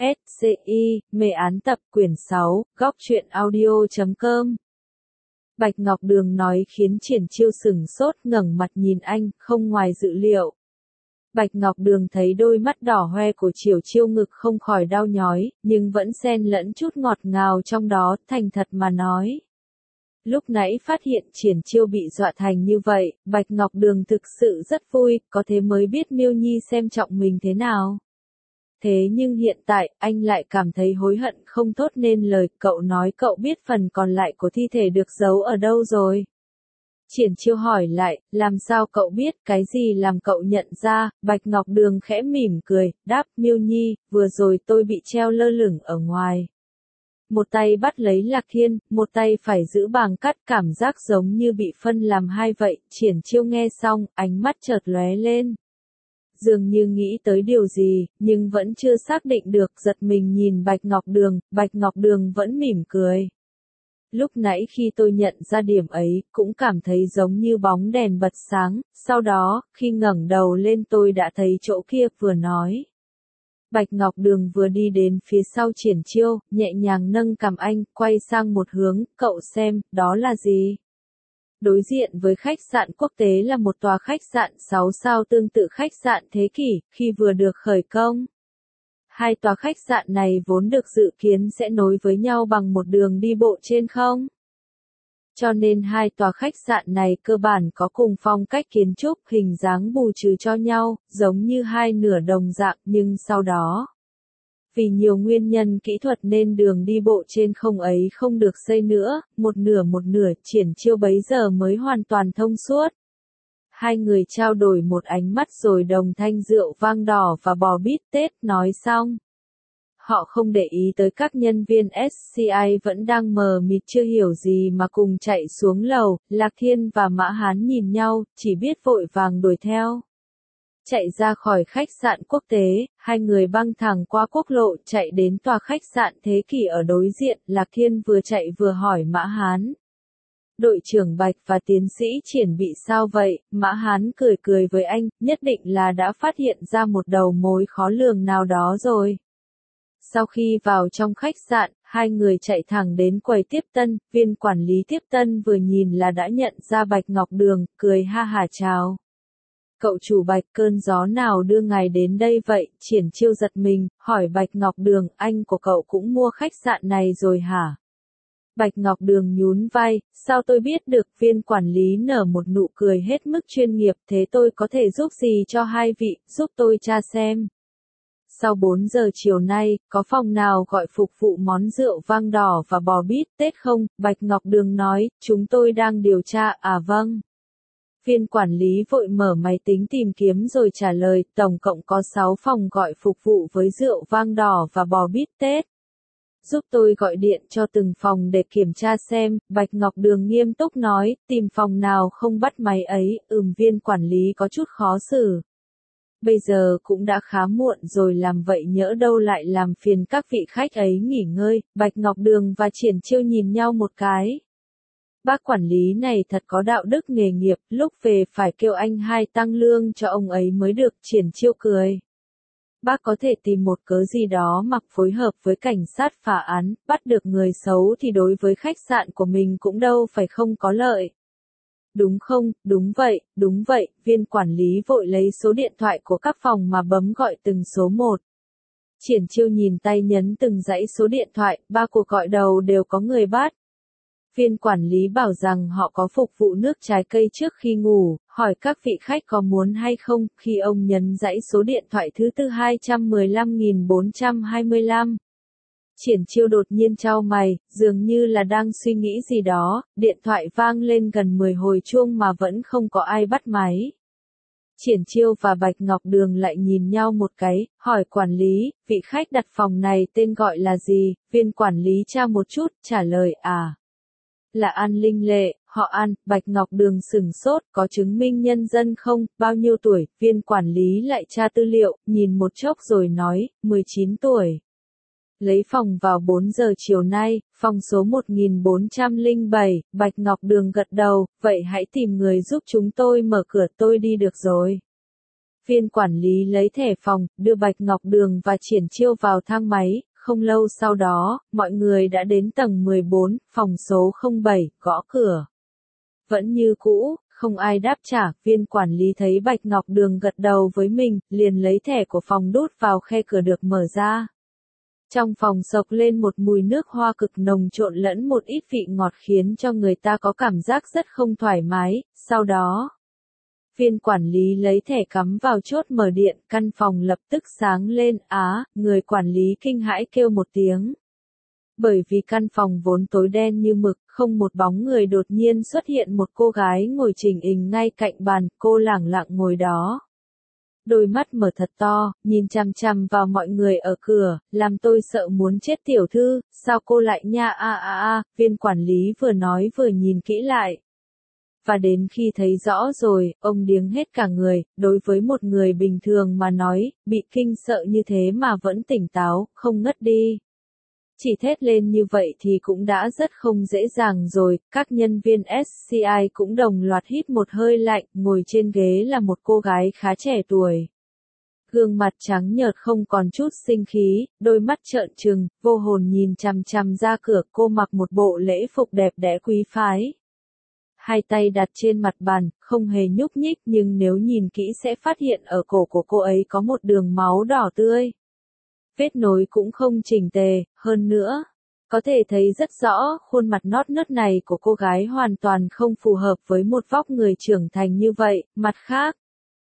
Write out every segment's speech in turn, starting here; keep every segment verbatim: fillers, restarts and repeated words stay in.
S C I, mê án tập quyển sáu, góc truyện audio chấm com. Bạch Ngọc Đường nói khiến Triển Chiêu sửng sốt ngẩng mặt nhìn anh, không ngoài dự liệu. Bạch Ngọc Đường thấy đôi mắt đỏ hoe của Triển Chiêu ngực không khỏi đau nhói, nhưng vẫn xen lẫn chút ngọt ngào trong đó, thành thật mà nói. Lúc nãy phát hiện Triển Chiêu bị dọa thành như vậy, Bạch Ngọc Đường thực sự rất vui, có thế mới biết Miêu Nhi xem trọng mình thế nào. Thế nhưng hiện tại, anh lại cảm thấy hối hận không thốt nên lời, cậu nói cậu biết phần còn lại của thi thể được giấu ở đâu rồi. Triển Chiêu hỏi lại, làm sao cậu biết, cái gì làm cậu nhận ra, Bạch Ngọc Đường khẽ mỉm cười, đáp, Miêu Nhi, vừa rồi tôi bị treo lơ lửng ở ngoài. Một tay bắt lấy Lạc Thiên, một tay phải giữ bàng cắt, cảm giác giống như bị phân làm hai vậy. Triển Chiêu nghe xong, ánh mắt chợt lóe lên. Dường như nghĩ tới điều gì, nhưng vẫn chưa xác định được, giật mình nhìn Bạch Ngọc Đường, Bạch Ngọc Đường vẫn mỉm cười. Lúc nãy khi tôi nhận ra điểm ấy, cũng cảm thấy giống như bóng đèn bật sáng, sau đó, khi ngẩng đầu lên tôi đã thấy chỗ kia, vừa nói. Bạch Ngọc Đường vừa đi đến phía sau Triển Chiêu, nhẹ nhàng nâng cằm anh, quay sang một hướng, cậu xem, đó là gì? Đối diện với khách sạn quốc tế là một tòa khách sạn sáu sao tương tự khách sạn thế kỷ, khi vừa được khởi công. Hai tòa khách sạn này vốn được dự kiến sẽ nối với nhau bằng một đường đi bộ trên không. Cho nên hai tòa khách sạn này cơ bản có cùng phong cách kiến trúc, hình dáng bù trừ cho nhau, giống như hai nửa đồng dạng, nhưng sau đó, vì nhiều nguyên nhân kỹ thuật nên đường đi bộ trên không ấy không được xây nữa, một nửa một nửa, Triển Chiêu bấy giờ mới hoàn toàn thông suốt. Hai người trao đổi một ánh mắt rồi đồng thanh rượu vang đỏ và bò bít tết, nói xong. Họ không để ý tới các nhân viên S C I vẫn đang mờ mịt chưa hiểu gì mà cùng chạy xuống lầu, Lạc Thiên và Mã Hán nhìn nhau, chỉ biết vội vàng đuổi theo. Chạy ra khỏi khách sạn quốc tế, hai người băng thẳng qua quốc lộ chạy đến tòa khách sạn thế kỷ ở đối diện, Lạc Thiên vừa chạy vừa hỏi Mã Hán. Đội trưởng Bạch và tiến sĩ Triển bị sao vậy? Mã Hán cười cười với anh, nhất định là đã phát hiện ra một đầu mối khó lường nào đó rồi. Sau khi vào trong khách sạn, hai người chạy thẳng đến quầy tiếp tân, viên quản lý tiếp tân vừa nhìn là đã nhận ra Bạch Ngọc Đường, cười ha hả chào. Cậu chủ Bạch, cơn gió nào đưa ngài đến đây vậy? Triển Chiêu giật mình, hỏi Bạch Ngọc Đường, anh của cậu cũng mua khách sạn này rồi hả? Bạch Ngọc Đường nhún vai, sao tôi biết được, viên quản lý nở một nụ cười hết mức chuyên nghiệp, thế tôi có thể giúp gì cho hai vị, giúp tôi tra xem. Sau bốn giờ chiều nay, có phòng nào gọi phục vụ món rượu vang đỏ và bò bít tết không? Bạch Ngọc Đường nói, chúng tôi đang điều tra, à vâng. Viên quản lý vội mở máy tính tìm kiếm rồi trả lời, tổng cộng có sáu phòng gọi phục vụ với rượu vang đỏ và bò bít tết. Giúp tôi gọi điện cho từng phòng để kiểm tra xem, Bạch Ngọc Đường nghiêm túc nói, tìm phòng nào không bắt máy ấy, ừm viên quản lý có chút khó xử. Bây giờ cũng đã khá muộn rồi, làm vậy nhỡ đâu lại làm phiền các vị khách ấy nghỉ ngơi. Bạch Ngọc Đường và Triển Chiêu nhìn nhau một cái. Bác quản lý này thật có đạo đức nghề nghiệp, lúc về phải kêu anh hai tăng lương cho ông ấy mới được. Triển Chiêu cười. Bác có thể tìm một cớ gì đó mặc phối hợp với cảnh sát phá án, bắt được người xấu thì đối với khách sạn của mình cũng đâu phải không có lợi. Đúng không, đúng vậy, đúng vậy, viên quản lý vội lấy số điện thoại của các phòng mà bấm gọi từng số một. Triển Chiêu nhìn tay nhấn từng dãy số điện thoại, ba cuộc gọi đầu đều có người bắt. Viên quản lý bảo rằng họ có phục vụ nước trái cây trước khi ngủ, hỏi các vị khách có muốn hay không, khi ông nhấn dãy số điện thoại thứ tư hai trăm mười lăm nghìn bốn trăm hai mươi lăm. Triển Chiêu đột nhiên chau mày, dường như là đang suy nghĩ gì đó, điện thoại vang lên gần mười hồi chuông mà vẫn không có ai bắt máy. Triển Chiêu và Bạch Ngọc Đường lại nhìn nhau một cái, hỏi quản lý, vị khách đặt phòng này tên gọi là gì? Viên quản lý tra một chút, trả lời à. Là An Linh Lệ, họ An. Bạch Ngọc Đường sửng sốt, có chứng minh nhân dân không, bao nhiêu tuổi? Viên quản lý lại tra tư liệu, nhìn một chốc rồi nói, mười chín tuổi. Lấy phòng vào bốn giờ chiều nay, phòng số một nghìn bốn trăm lẻ bảy, Bạch Ngọc Đường gật đầu, vậy hãy tìm người giúp chúng tôi mở cửa, tôi đi được rồi. Viên quản lý lấy thẻ phòng, đưa Bạch Ngọc Đường và Triển Chiêu vào thang máy, không lâu sau đó, mọi người đã đến tầng mười bốn, phòng số không bảy, gõ cửa. Vẫn như cũ, không ai đáp trả, viên quản lý thấy Bạch Ngọc Đường gật đầu với mình, liền lấy thẻ của phòng đút vào khe cửa được mở ra. Trong phòng xộc lên một mùi nước hoa cực nồng trộn lẫn một ít vị ngọt khiến cho người ta có cảm giác rất không thoải mái, sau đó, viên quản lý lấy thẻ cắm vào chốt mở điện, căn phòng lập tức sáng lên, á, người quản lý kinh hãi kêu một tiếng. Bởi vì căn phòng vốn tối đen như mực, không một bóng người, đột nhiên xuất hiện một cô gái ngồi chỉnh hình ngay cạnh bàn, cô lẳng lặng ngồi đó. Đôi mắt mở thật to, nhìn chằm chằm vào mọi người ở cửa, làm tôi sợ muốn chết. Tiểu thư, sao cô lại nha a a a, viên quản lý vừa nói vừa nhìn kỹ lại. Và đến khi thấy rõ rồi, ông điếng hết cả người, đối với một người bình thường mà nói, bị kinh sợ như thế mà vẫn tỉnh táo, không ngất đi. Chỉ thét lên như vậy thì cũng đã rất không dễ dàng rồi, các nhân viên ét xê i cũng đồng loạt hít một hơi lạnh, ngồi trên ghế là một cô gái khá trẻ tuổi. Gương mặt trắng nhợt không còn chút sinh khí, đôi mắt trợn trừng, vô hồn nhìn chằm chằm ra cửa, cô mặc một bộ lễ phục đẹp đẽ quý phái. Hai tay đặt trên mặt bàn, không hề nhúc nhích nhưng nếu nhìn kỹ sẽ phát hiện ở cổ của cô ấy có một đường máu đỏ tươi. Vết nối cũng không chỉnh tề, hơn nữa, có thể thấy rất rõ khuôn mặt nót nớt này của cô gái hoàn toàn không phù hợp với một vóc người trưởng thành như vậy. Mặt khác,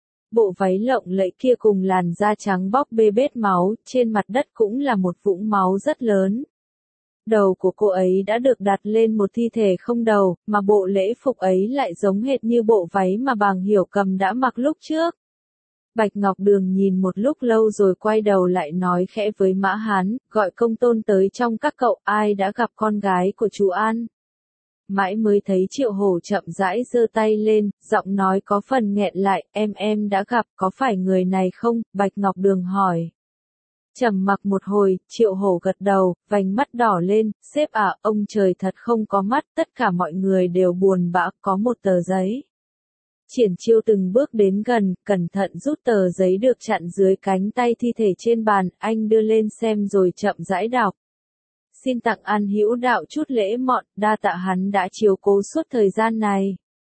bộ váy lộng lẫy kia cùng làn da trắng bóc bê bết máu, trên mặt đất cũng là một vũng máu rất lớn. Đầu của cô ấy đã được đặt lên một thi thể không đầu, mà bộ lễ phục ấy lại giống hệt như bộ váy mà Bàng Hiểu Cầm đã mặc lúc trước. Bạch Ngọc Đường nhìn một lúc lâu rồi quay đầu lại nói khẽ với Mã Hán, gọi Công Tôn tới trong các cậu, ai đã gặp con gái của chú An. Mãi mới thấy Triệu Hổ chậm rãi giơ tay lên, giọng nói có phần nghẹn lại, em em đã gặp, có phải người này không? Bạch Ngọc Đường hỏi. Trầm mặc một hồi, Triệu Hổ gật đầu, vành mắt đỏ lên, sếp ạ, ông trời thật không có mắt, tất cả mọi người đều buồn bã, có một tờ giấy. Triển Chiêu từng bước đến gần, cẩn thận rút tờ giấy được chặn dưới cánh tay thi thể trên bàn, anh đưa lên xem rồi chậm rãi đọc. Xin tặng An Hữu Đạo chút lễ mọn, đa tạ hắn đã chiếu cố suốt thời gian này.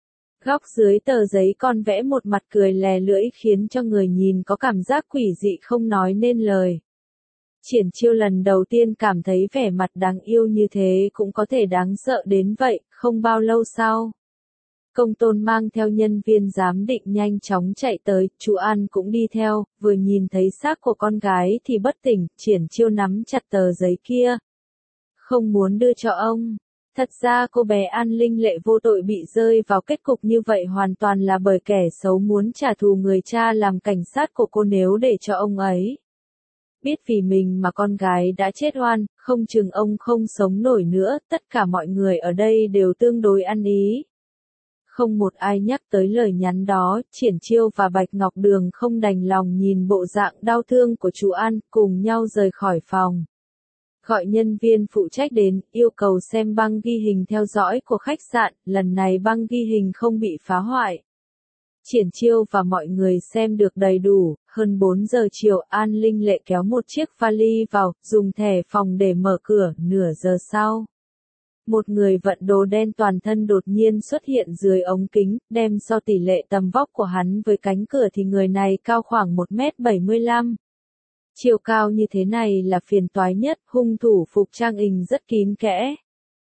Góc dưới tờ giấy còn vẽ một mặt cười lè lưỡi khiến cho người nhìn có cảm giác quỷ dị không nói nên lời. Triển Chiêu lần đầu tiên cảm thấy vẻ mặt đáng yêu như thế cũng có thể đáng sợ đến vậy, không bao lâu sau. Công Tôn mang theo nhân viên giám định nhanh chóng chạy tới, chú An cũng đi theo, vừa nhìn thấy xác của con gái thì bất tỉnh, Triển Chiêu nắm chặt tờ giấy kia. Không muốn đưa cho ông. Thật ra cô bé An Linh Lệ vô tội bị rơi vào kết cục như vậy hoàn toàn là bởi kẻ xấu muốn trả thù người cha làm cảnh sát của cô, nếu để cho ông ấy biết vì mình mà con gái đã chết oan, không chừng ông không sống nổi nữa. Tất cả mọi người ở đây đều tương đối ăn ý. Không một ai nhắc tới lời nhắn đó, Triển Chiêu và Bạch Ngọc Đường không đành lòng nhìn bộ dạng đau thương của chú An, cùng nhau rời khỏi phòng. Gọi nhân viên phụ trách đến, yêu cầu xem băng ghi hình theo dõi của khách sạn, lần này băng ghi hình không bị phá hoại. Triển Chiêu và mọi người xem được đầy đủ, hơn bốn giờ chiều An Linh Lệ kéo một chiếc vali vào, dùng thẻ phòng để mở cửa, nửa giờ sau. Một người vận đồ đen toàn thân đột nhiên xuất hiện dưới ống kính, đem so tỷ lệ tầm vóc của hắn với cánh cửa thì người này cao khoảng một mét bảy mươi lăm. Chiều cao như thế này là phiền toái nhất, hung thủ phục trang hình rất kín kẽ.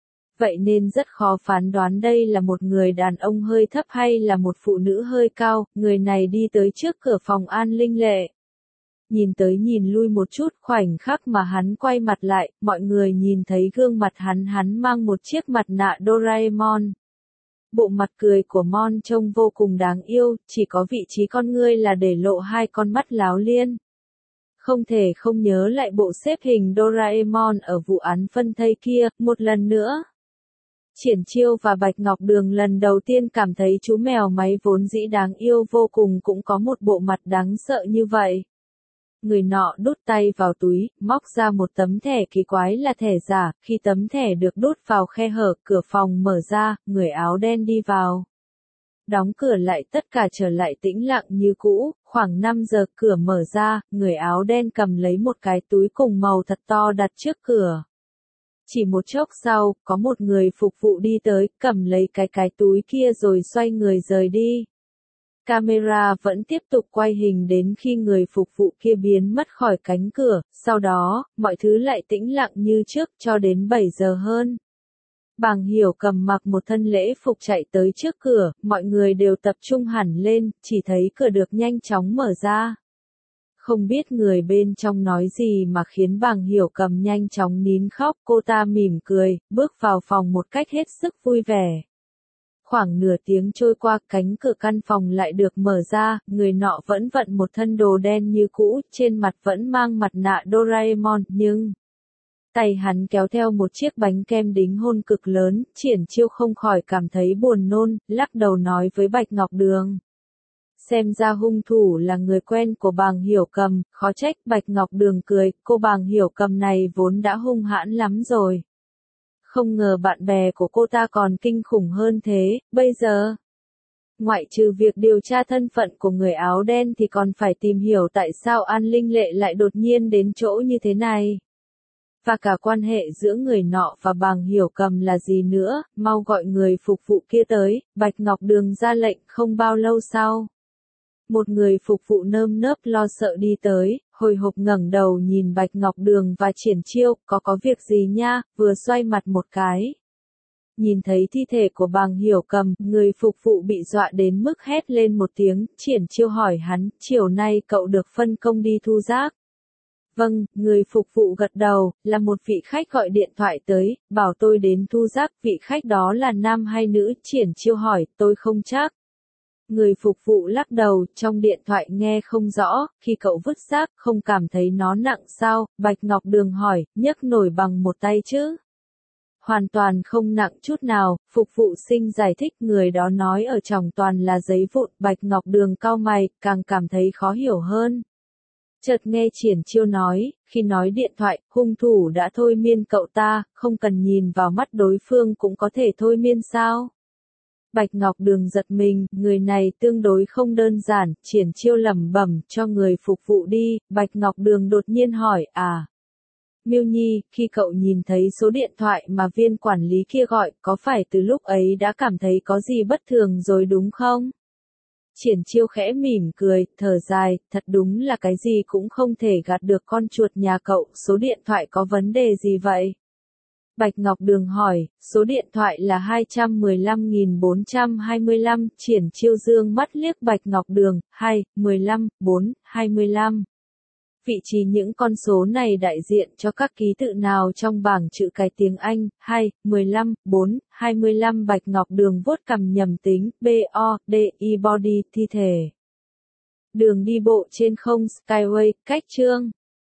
Vậy nên rất khó phán đoán đây là một người đàn ông hơi thấp hay là một phụ nữ hơi cao, người này đi tới trước cửa phòng An Linh Lệ. Nhìn tới nhìn lui một chút, khoảnh khắc mà hắn quay mặt lại, mọi người nhìn thấy gương mặt hắn hắn mang một chiếc mặt nạ Doraemon. Bộ mặt cười của Mon trông vô cùng đáng yêu, chỉ có vị trí con ngươi là để lộ hai con mắt láo liên. Không thể không nhớ lại bộ xếp hình Doraemon ở vụ án phân thây kia, một lần nữa. Triển Chiêu và Bạch Ngọc Đường lần đầu tiên cảm thấy chú mèo máy vốn dĩ đáng yêu vô cùng cũng có một bộ mặt đáng sợ như vậy. Người nọ đút tay vào túi, móc ra một tấm thẻ kỳ quái là thẻ giả, khi tấm thẻ được đút vào khe hở, cửa phòng mở ra, người áo đen đi vào. đóng cửa lại tất cả trở lại tĩnh lặng như cũ, khoảng năm giờ cửa mở ra, người áo đen cầm lấy một cái túi cùng màu thật to đặt trước cửa. Chỉ một chốc sau, có một người phục vụ đi tới, cầm lấy cái cái túi kia rồi xoay người rời đi. Camera vẫn tiếp tục quay hình đến khi người phục vụ kia biến mất khỏi cánh cửa, sau đó, mọi thứ lại tĩnh lặng như trước cho đến bảy giờ hơn. Bàng Hiểu Cầm mặc một thân lễ phục chạy tới trước cửa, mọi người đều tập trung hẳn lên, chỉ thấy cửa được nhanh chóng mở ra. Không biết người bên trong nói gì mà khiến Bàng Hiểu Cầm nhanh chóng nín khóc, cô ta mỉm cười, bước vào phòng một cách hết sức vui vẻ. Khoảng nửa tiếng trôi qua, cánh cửa căn phòng lại được mở ra, người nọ vẫn vận một thân đồ đen như cũ, trên mặt vẫn mang mặt nạ Doraemon, nhưng tay hắn kéo theo một chiếc bánh kem đính hôn cực lớn, Triển Chiêu không khỏi cảm thấy buồn nôn, lắc đầu nói với Bạch Ngọc Đường. Xem ra hung thủ là người quen của Bàng Hiểu Cầm, khó trách. Bạch Ngọc Đường cười, cô Bàng Hiểu Cầm này vốn đã hung hãn lắm rồi. Không ngờ bạn bè của cô ta còn kinh khủng hơn thế, bây giờ. Ngoại trừ việc điều tra thân phận của người áo đen thì còn phải tìm hiểu tại sao An Linh Lệ lại đột nhiên đến chỗ như thế này. Và cả quan hệ giữa người nọ và Bàng Hiểu Cầm là gì nữa, mau gọi người phục vụ kia tới. Bạch Ngọc Đường ra lệnh. Không bao lâu sau, một người phục vụ nơm nớp lo sợ đi tới, hồi hộp ngẩng đầu nhìn Bạch Ngọc Đường và Triển Chiêu, có có việc gì nha, vừa xoay mặt một cái. Nhìn thấy thi thể của Bàng Hiểu Cầm, người phục vụ bị dọa đến mức hét lên một tiếng. Triển Chiêu hỏi hắn, chiều nay cậu được phân công đi thu rác. Vâng, người phục vụ gật đầu, là một vị khách gọi điện thoại tới, bảo tôi đến thu rác. Vị khách đó là nam hay nữ? Triển Chiêu hỏi, tôi không chắc. Người phục vụ lắc đầu, trong điện thoại nghe không rõ. Khi cậu vứt rác, không cảm thấy nó nặng sao? Bạch Ngọc Đường hỏi, nhấc nổi bằng một tay chứ? Hoàn toàn không nặng chút nào, phục vụ sinh giải thích. Người đó nói ở trong toàn là giấy vụn. Bạch Ngọc Đường cau mày, càng cảm thấy khó hiểu hơn. Chợt nghe Triển Chiêu nói, khi nói điện thoại, hung thủ đã thôi miên cậu ta, không cần nhìn vào mắt đối phương cũng có thể thôi miên sao? Bạch Ngọc Đường giật mình, người này tương đối không đơn giản. Triển Chiêu lẩm bẩm, cho người phục vụ đi. Bạch Ngọc Đường đột nhiên hỏi, à, Miêu Nhi, khi cậu nhìn thấy số điện thoại mà viên quản lý kia gọi, có phải từ lúc ấy đã cảm thấy có gì bất thường rồi đúng không? Triển Chiêu khẽ mỉm cười, thở dài, thật đúng là cái gì cũng không thể gạt được con chuột nhà cậu. Số điện thoại có vấn đề gì vậy? Bạch Ngọc Đường hỏi, số điện thoại là hai một lăm bốn hai lăm. Triển Chiêu dương mắt liếc Bạch Ngọc Đường, hai, mười lăm, bốn, hai mươi lăm. Vị trí những con số này đại diện cho các ký tự nào trong bảng chữ cái tiếng Anh? hai, mười lăm, bốn, hai mươi lăm. Bạch Ngọc Đường vuốt cằm nhầm tính, B O D I body, thi thể. Đường đi bộ trên không, Skyway, cách chương.